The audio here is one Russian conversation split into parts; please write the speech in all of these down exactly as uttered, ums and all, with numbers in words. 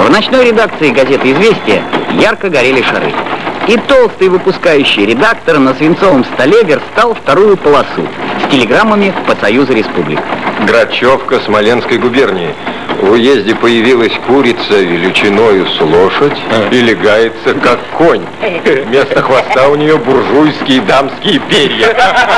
В ночной редакции газеты «Известия» ярко горели шары. И толстый выпускающий редактор на свинцовом столе верстал вторую полосу с телеграммами по Союзу Республик. Грачевка Смоленской губернии. В уезде появилась курица величиною с лошадь и легается как конь. Вместо хвоста у нее буржуйские дамские перья.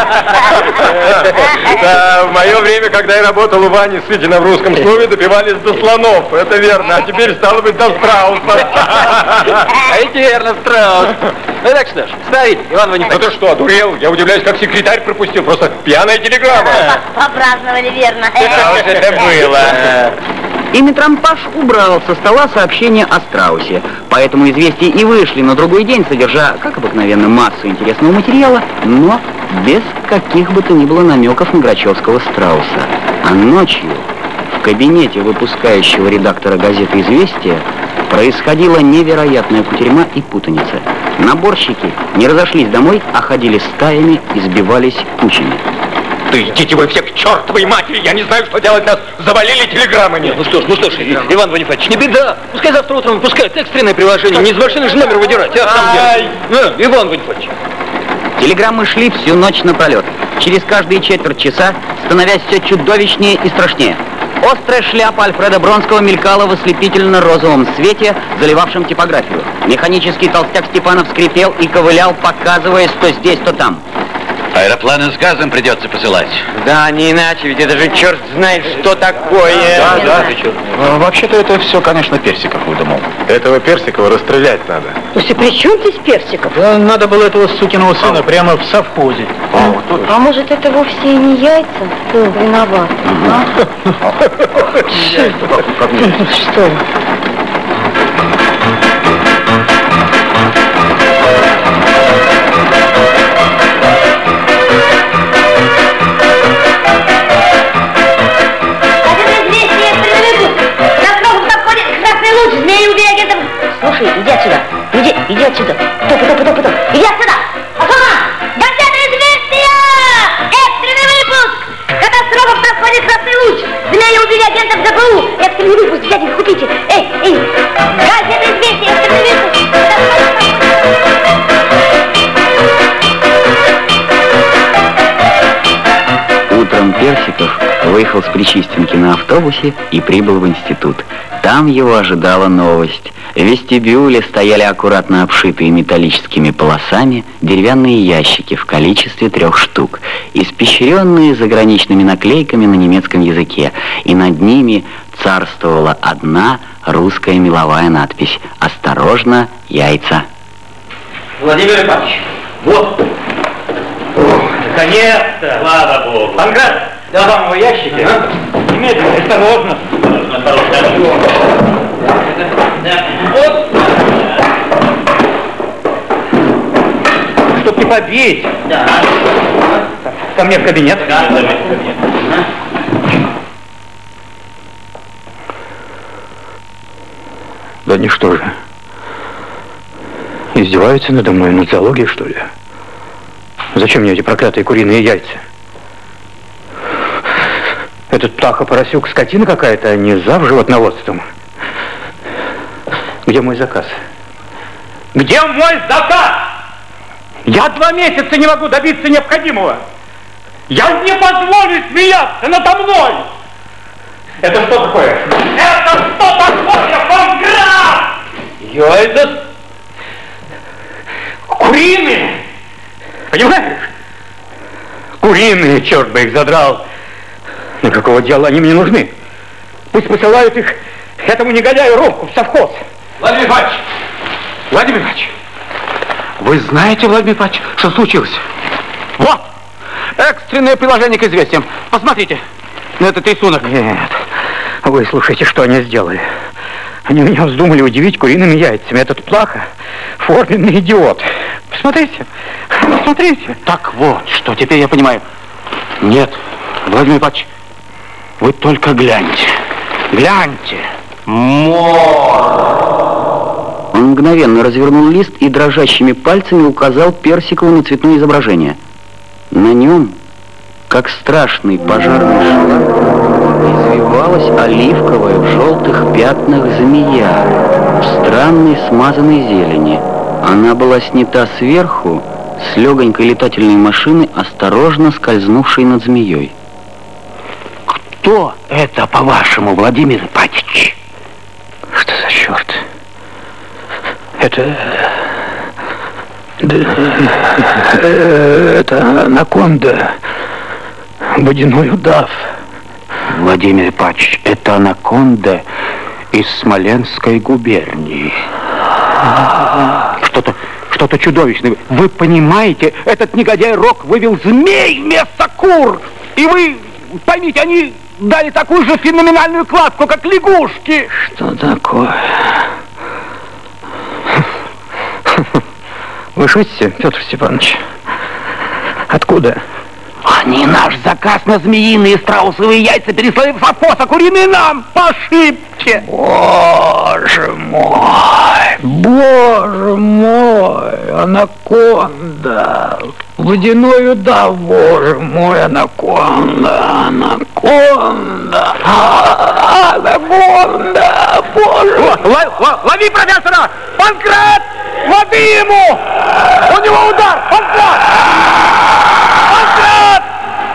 Да, в мое время, когда я работал у Вани Сытина в русском слове, добивались до слонов. Это верно. А теперь стало быть до страуса. А это верно, страус. Ну так что ж, ставить, Иван Ванифатьевич. Ну ты что, одурел? Я удивляюсь, как секретарь пропустил. Просто пьяная телеграмма. Попраздновали, верно. Да уж это было. И Митромпаш убрал со стола сообщение о страусе. Поэтому «Известия» и вышли на другой день, содержа, как обыкновенно, массу интересного материала, но без каких бы то ни было намеков на грачевского страуса. А ночью в кабинете выпускающего редактора газеты «Известия» происходила невероятная кутерьма и путаница. Наборщики не разошлись домой, а ходили стаями и сбивались кучами. Да идите вы все к чертовой матери, я не знаю, что делать, нас завалили телеграммами. Ну что ж, ну что ж, Иван Ванифатьевич, не беда. Пускай завтра утром выпускают экстренное приложение, не из машины же номер выдирать, а в самом деле. Ну, Иван Ванифатьевич. Телеграммы шли всю ночь напролет, через каждые четверть часа, становясь все чудовищнее и страшнее. Острая шляпа Альфреда Бронского мелькала в ослепительно-розовом свете, заливавшем типографию. Механический толстяк Степанов скрипел и ковылял, показываясь то здесь, то там. Аэропланы с газом придется посылать. Да, не иначе, ведь это же черт знает, что такое. Да, да, ты черт. Ну, вообще-то это все, конечно, Персиков выдумал. Этого Персикова расстрелять надо. Слушай, при чем здесь Персиков? Да, надо было этого сукиного сына а, прямо в совхозе. А, вот тут... а может, это вовсе и не яйца? Кто виноват? Что? Слушай, иди отсюда, иди, иди отсюда, топай, топай, топай, топай, иди отсюда! Ага! Газета «Известия»! Экстренный выпуск! Катастрофа в проходе «Красный луч». Змеи убили агентов ГПУ. Экстренный выпуск, дядя, купите. Эй, эй, газета «Известия», экстренный выпуск. Утром Персиков выехал с Причистенки на автобусе и прибыл в институт. Там его ожидала новость. В вестибюле стояли аккуратно обшитые металлическими полосами деревянные ящики в количестве трех штук, испещренные заграничными наклейками на немецком языке, и над ними царствовала одна русская меловая надпись: «Осторожно, яйца». Владимир Ипатович, вот. Наконец-то! Слава Богу! Панкрат, да вам его ящики, а? Немедленно, осторожно. Осторожно, осторожно. Вот. Чтоб не побить. Да. Ко мне в кабинет. Да, ко мне в кабинет. Да они что же, издеваются надо мной, над зоологией, что ли? Зачем мне эти проклятые куриные яйца? Этот птаха-поросюк скотина какая-то, а не зав животноводством. Где мой заказ? Где мой заказ? Я два месяца не могу добиться необходимого. Я не позволю смеяться надо мной. Это что такое? Это что такое, Панкрат? Яйца куриные. Понимаешь? Куриные, черт бы их задрал. Но какого дела они мне нужны? Пусть посылают их этому негодяю Ромку в совхоз. Владимир Иванович! Владимир Иванович! Вы знаете, Владимир Иванович, что случилось? Вот! Экстренное приложение к известиям. Посмотрите на этот рисунок. Нет. Вы слушайте, что они сделали. Они меня вздумали удивить куриными яйцами. Этот Плаха — форменный идиот. Посмотрите. Посмотрите. Так вот, что теперь я понимаю. Нет, Владимир Иванович, вы только гляньте. Гляньте. Мор. Он мгновенно развернул лист и дрожащими пальцами указал Персикову на цветное изображение. На нем, как страшный пожарный шланг, извивалась оливковая в желтых пятнах змея в странной смазанной зелени. Она была снята сверху с легонькой летательной машины, осторожно скользнувшей над змеей. Кто это, по-вашему, Владимир Ипатьевич? Что за черт? Это... Это анаконда. Водяной удав. Владимир Ипатьевич, это анаконда из Смоленской губернии. Что-то, что-то чудовищное. Вы понимаете, этот негодяй Рок вывел змей вместо кур. И вы, поймите, они дали такую же феноменальную кладку, как лягушки. Что такое? Вы шутите, Петр Степанович? Откуда? Они наш заказ на змеиные страусовые яйца переслали в совхоз, а куриные нам по ошибке. Боже мой, боже мой, анаконда, водяной удав, боже мой, анаконда, анаконда, анаконда, боже мой. Лови профессора! Панкрат! Лови ему! У него удар! Панкрат! Панкрат!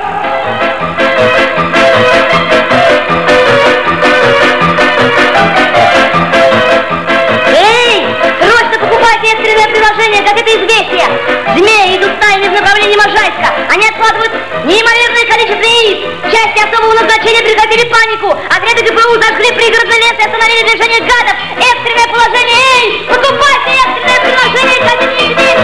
Эй! Срочно покупайте экстренное приложение «Газета Известия». Змеи идут стаями в направлении Можайска. Они откладывают неимоверное количество яиц. Части особого назначения прекратили панику. Отряды ГПУ зажгли пригородный лес и остановили движение гадов. Экстренное положение. Эй! Покупайте экстренное приложение «Газета Известия».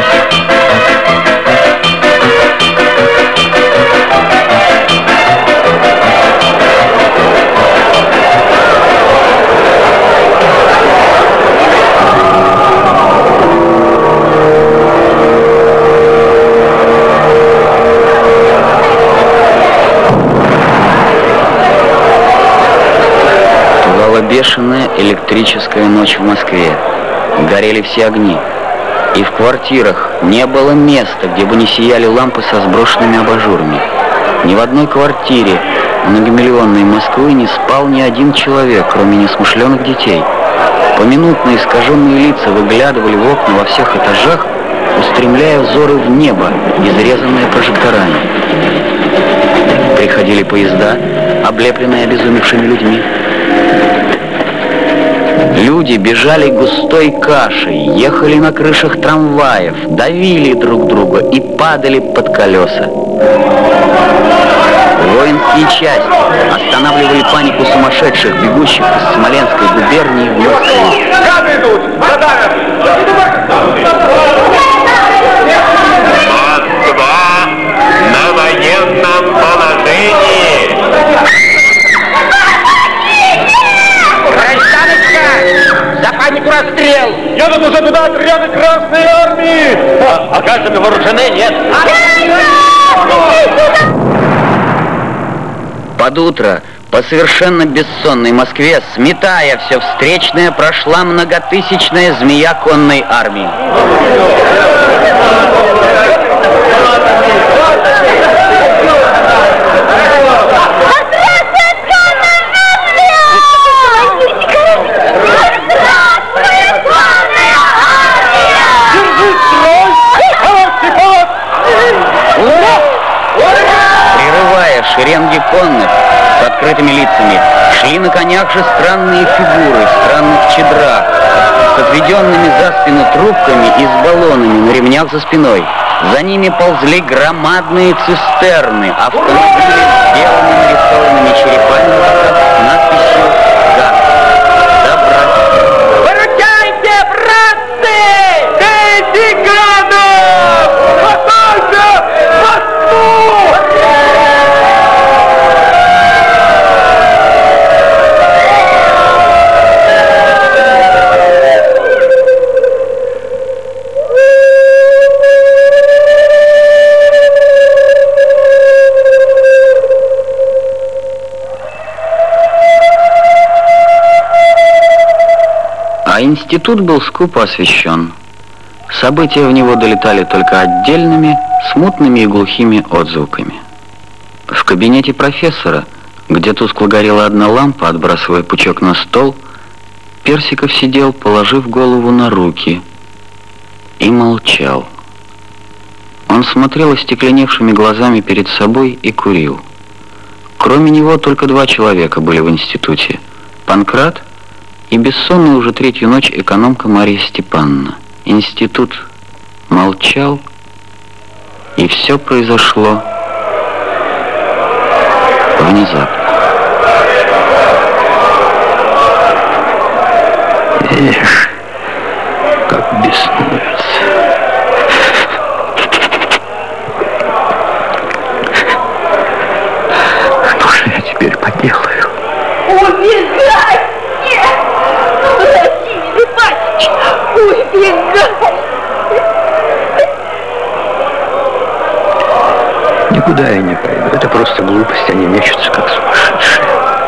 Бешеная электрическая ночь в Москве. Горели все огни. И в квартирах не было места, где бы не сияли лампы со сброшенными абажурами. Ни в одной квартире многомиллионной Москвы не спал ни один человек, кроме несмышленых детей. Поминутно искаженные лица выглядывали в окна во всех этажах, устремляя взоры в небо, изрезанное прожекторами. Приходили поезда, облепленные обезумевшими людьми. Люди бежали густой кашей, ехали на крышах трамваев, давили друг друга и падали под колеса. Воинские части останавливали панику сумасшедших, бегущих из Смоленской губернии в Москву. Москва на военном положении. За панику расстрел! Едут уже туда отряды Красной Армии! А, а кажется, вооружены, нет? Под утро по совершенно бессонной Москве, сметая все встречное, прошла многотысячная змея конной армии. Прерывая шеренги конных с открытыми лицами, шли на конях же странные фигуры в странных чедрах, с отведенными за спину трубками и с баллонами на ремнях за спиной. За ними ползли громадные цистерны, автомобили с белыми нарисованными черепами с надписью «Газ». Добра. Выручайте, братцы! Эти гадов! Спасайте! Москву! А институт был скупо освещен. События в него долетали только отдельными, смутными и глухими отзвуками. В кабинете профессора где тускло горела одна лампа, отбрасывая пучок на стол, Персиков сидел, положив голову на руки, и молчал. Он смотрел остекленевшими глазами перед собой и курил. Кроме него только два человека были в институте: Панкрат и бессонная уже третью ночь экономка Марья Степановна. Институт молчал, и все произошло внезапно. Эх, как беснуются. Что же я теперь поделаю? Убегай! Нет! Владимир Иванович, убегай! Никуда я не пойду. Это просто глупость, они мечутся как сумасшедшие.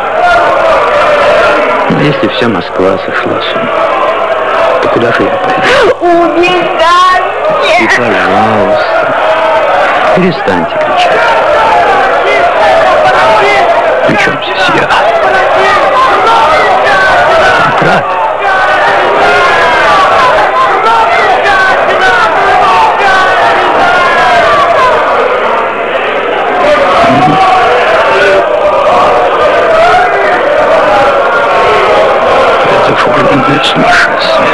Но если вся Москва сошла с ума, то куда же я пойду? Убегайте! И, пожалуйста, перестаньте кричать. При чем здесь я? Брат. Это форменное сумасшествие.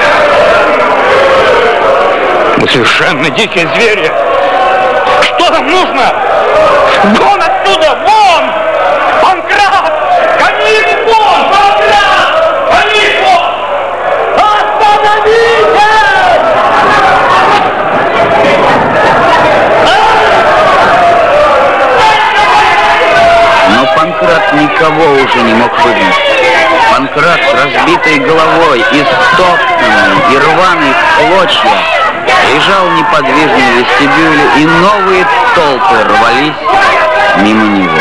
Мы совершенно дикие звери. Что нам нужно? Вон отсюда, вон! Панкрат! Гони их вон! Панкрат! Гони их вон! Остановитесь! Но Панкрат никого уже не мог выгнать. Панкрат с разбитой головой, истоптанный и рваный в клочья, лежал неподвижно в вестибюле, и новые толпы рвались мимо него.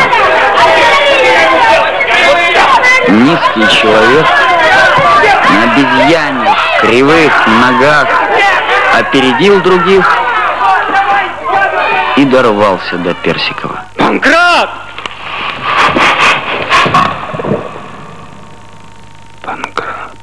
Низкий человек на обезьяньих кривых ногах опередил других и дорвался до Персикова. Панкрат! Панкрат.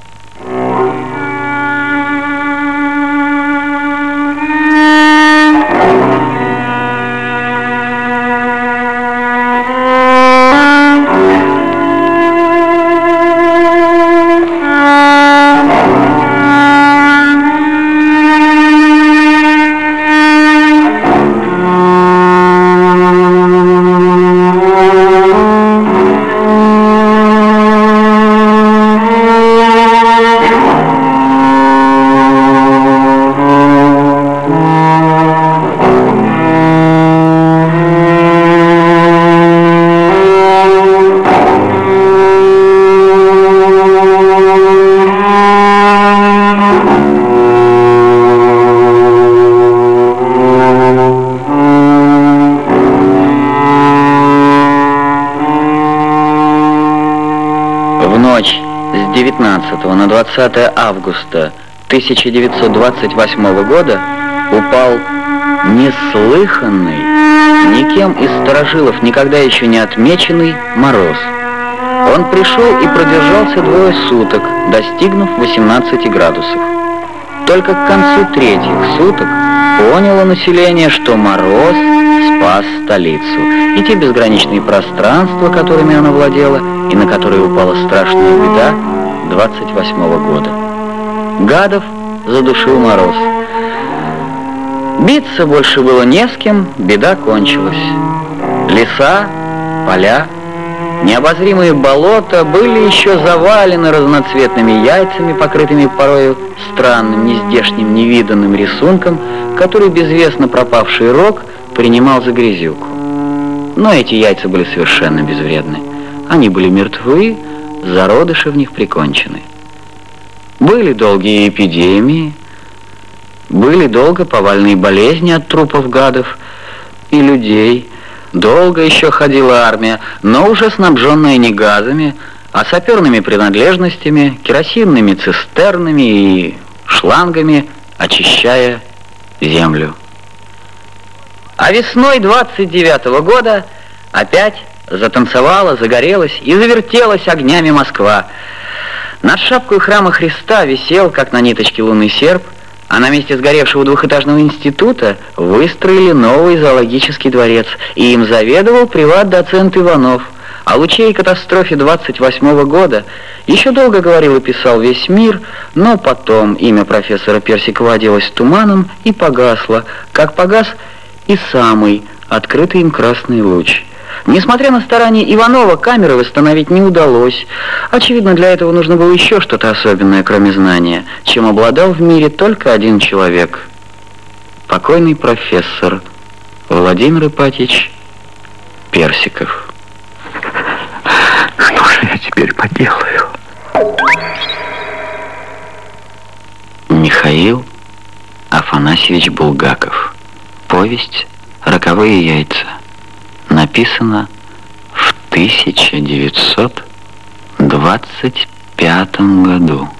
С девятнадцатого на двадцатое августа тысяча девятьсот двадцать восьмого года упал неслыханный, никем из старожилов никогда еще не отмеченный мороз. Он пришел и продержался двое суток, достигнув восемнадцати градусов. Только к концу третьих суток поняло население, что мороз спас столицу, и те безграничные пространства, которыми она владела, и на которые упала страшная беда двадцать восьмого года. Гадов задушил мороз. Биться больше было не с кем, беда кончилась. Леса, поля, необозримые болота были еще завалены разноцветными яйцами, покрытыми порою странным, нездешним, невиданным рисунком, который безвестно пропавший рог принимал за грязюку. Но эти яйца были совершенно безвредны. Они были мертвы, зародыши в них прикончены. Были долгие эпидемии, были долго повальные болезни от трупов гадов и людей. Долго еще ходила армия, но уже снабженная не газами, а саперными принадлежностями, керосинными цистернами и шлангами, очищая землю. А весной двадцать девятого года опять Затанцевала, загорелась и завертелась огнями Москва. Над шапкой храма Христа висел, как на ниточке, лунный серп, а на месте сгоревшего двухэтажного института выстроили новый зоологический дворец, и им заведовал приват-доцент Иванов. О лучей катастрофе двадцать восьмого года еще долго говорил и писал весь мир, но потом имя профессора Персикова оделось туманом и погасло, как погас и самый открытый им красный луч. Несмотря на старания Иванова, камеры восстановить не удалось. Очевидно, для этого нужно было еще что-то особенное, кроме знания, чем обладал в мире только один человек. Покойный профессор Владимир Ипатьевич Персиков. Что же я теперь поделаю? Михаил Афанасьевич Булгаков. Повесть «Роковые яйца». Написано в тысяча девятьсот двадцать пятом году.